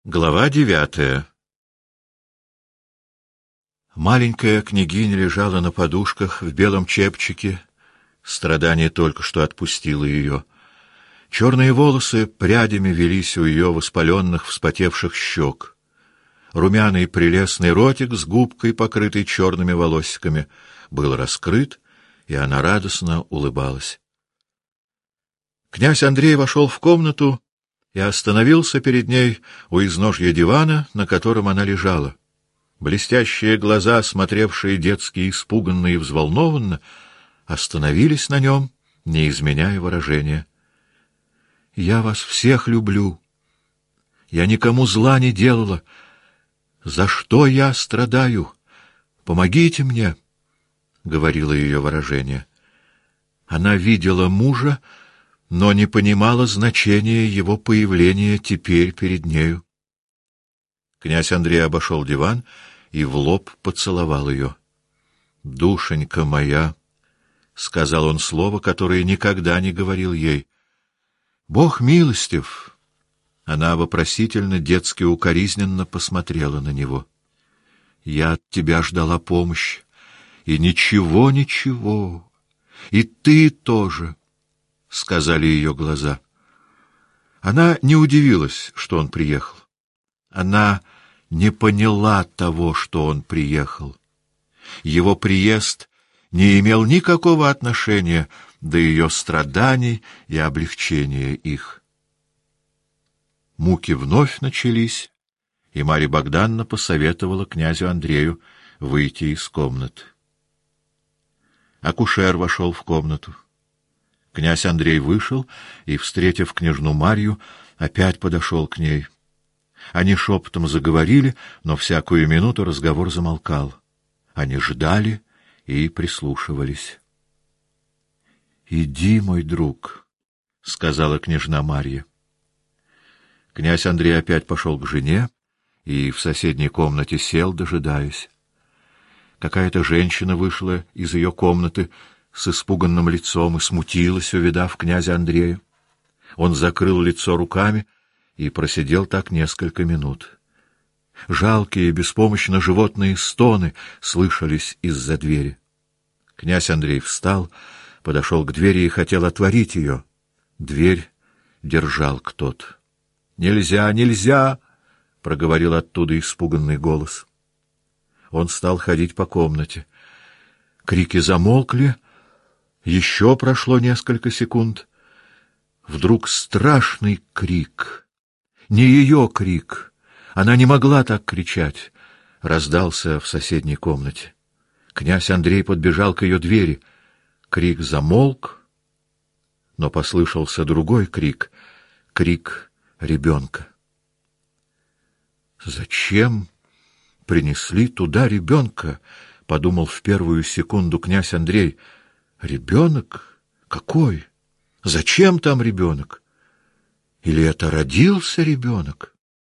Глава 9. Маленькая княгиня лежала на подушках в белом чепчике. Страдание только что отпустило ее. Черные волосы прядями велись у ее воспаленных, вспотевших щек. Румяный прелестный ротик с губкой, покрытой черными волосиками, был раскрыт, и она радостно улыбалась. Князь Андрей вошел в комнату и остановился перед ней у изножья дивана, на котором она лежала. Блестящие глаза, смотревшие детски испуганно и взволнованно, остановились на нем, не изменяя выражения. «Я вас всех люблю. Я никому зла не делала. За что я страдаю? Помогите мне», — говорило ее выражение. Она видела мужа, но не понимала значения его появления теперь перед нею. Князь Андрей обошел диван и в лоб поцеловал ее. «Душенька моя», — сказал он слово, которое никогда не говорил ей. «Бог милостив». Она вопросительно, детски укоризненно посмотрела на него. «Я от тебя ждала помощи, и ничего, и ты тоже», — сказали ее глаза. Она не удивилась, что он приехал. Она не поняла того, что он приехал. Его приезд не имел никакого отношения до ее страданий и облегчения их. Муки вновь начались, и Марья Богданна посоветовала князю Андрею выйти из комнаты. Акушер вошел в комнату. Князь Андрей вышел и, встретив княжну Марью, опять подошел к ней. Они шепотом заговорили, но всякую минуту разговор замолкал. Они ждали и прислушивались. «Иди, мой друг», — сказала княжна Марья. Князь Андрей опять пошел к жене и в соседней комнате сел, дожидаясь. Какая-то женщина вышла из ее комнаты с испуганным лицом и смутилась, увидав князя Андрея. Он закрыл лицо руками и просидел так несколько минут. Жалкие, беспомощно животные стоны слышались из-за двери. Князь Андрей встал, подошел к двери и хотел отворить ее. Дверь держал кто-то. «Нельзя, нельзя!» — проговорил оттуда испуганный голос. Он стал ходить по комнате. Крики замолкли. Еще прошло несколько секунд. Вдруг страшный крик, не ее крик, она не могла так кричать, раздался в соседней комнате. Князь Андрей подбежал к ее двери. Крик замолк, но послышался другой крик, крик ребенка. «Зачем принесли туда ребенка?» — подумал в первую секунду князь Андрей. «Ребенок? Какой? Зачем там ребенок? Или это родился ребенок?»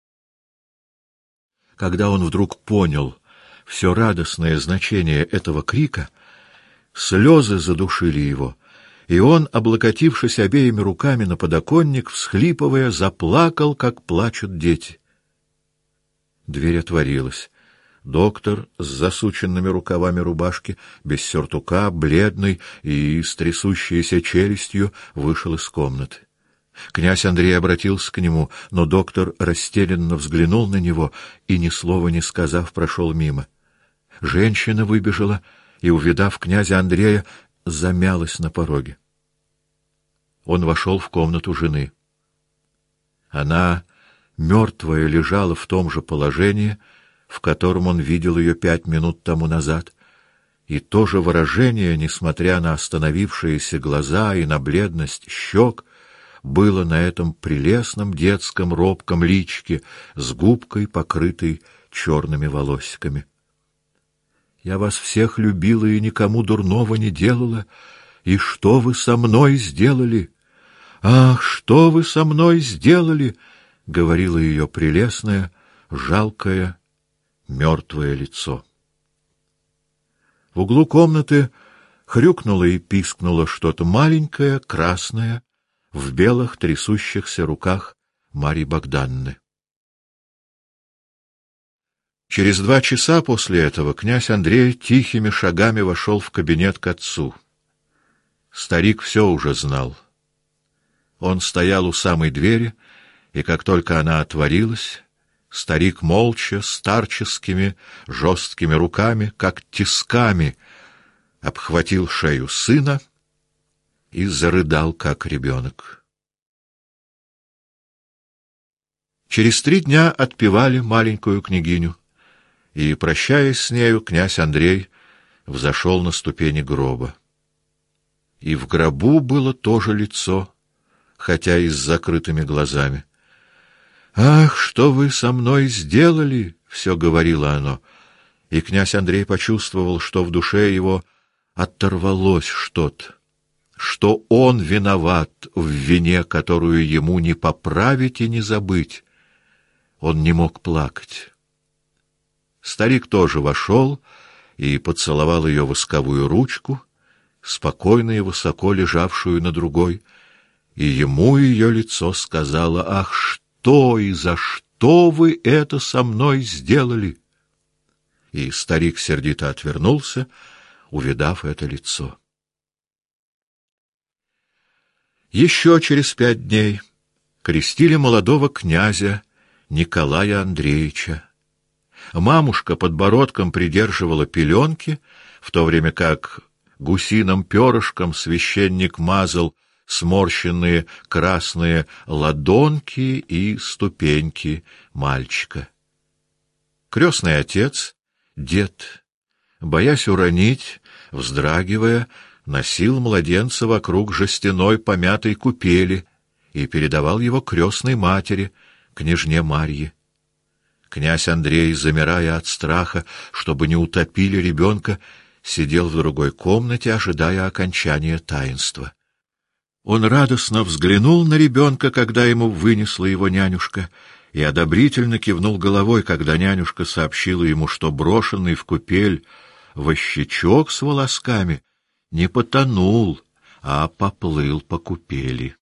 Когда он вдруг понял все радостное значение этого крика, слезы задушили его, и он, облокотившись обеими руками на подоконник, всхлипывая, заплакал, как плачут дети. Дверь отворилась. Доктор с засученными рукавами рубашки, без сюртука, бледный и с трясущейся челюстью, вышел из комнаты. Князь Андрей обратился к нему, но доктор растерянно взглянул на него и, ни слова не сказав, прошел мимо. Женщина выбежала и, увидав князя Андрея, замялась на пороге. Он вошел в комнату жены. Она, мертвая, лежала в том же положении, в котором он видел ее 5 минут тому назад, и то же выражение, несмотря на остановившиеся глаза и на бледность щек, было на этом прелестном детском робком личике с губкой, покрытой черными волосиками. «Я вас всех любила и никому дурного не делала. И что вы со мной сделали? Ах, что вы со мной сделали!» — говорило ее прелестное, жалкое, мертвое лицо. В углу комнаты хрюкнуло и пискнуло что-то маленькое, красное, в белых трясущихся руках Марьи Богданны. Через 2 часа после этого князь Андрей тихими шагами вошел в кабинет к отцу. Старик все уже знал. Он стоял у самой двери, и как только она отворилась, старик молча, старческими, жесткими руками, как тисками, обхватил шею сына и зарыдал, как ребенок. Через 3 дня отпевали маленькую княгиню, и, прощаясь с нею, князь Андрей взошел на ступени гроба. И в гробу было тоже лицо, хотя и с закрытыми глазами. «Ах, что вы со мной сделали!» — все говорило оно, и князь Андрей почувствовал, что в душе его оторвалось что-то, что он виноват в вине, которую ему не поправить и не забыть. Он не мог плакать. Старик тоже вошел и поцеловал ее восковую ручку, спокойно и высоко лежавшую на другой, и ему ее лицо сказало: «Ах, что и за что вы это со мной сделали?» И старик сердито отвернулся, увидав это лицо. Еще через 5 дней крестили молодого князя Николая Андреевича. Мамушка подбородком придерживала пеленки, в то время как гусиным перышком священник мазал сморщенные красные ладонки и ступеньки мальчика. Крестный отец, дед, боясь уронить, вздрагивая, носил младенца вокруг жестяной помятой купели и передавал его крестной матери, княжне Марье. Князь Андрей, замирая от страха, чтобы не утопили ребенка, сидел в другой комнате, ожидая окончания таинства. Он радостно взглянул на ребенка, когда ему вынесла его нянюшка, и одобрительно кивнул головой, когда нянюшка сообщила ему, что брошенный в купель вощечок с волосками не потонул, а поплыл по купели.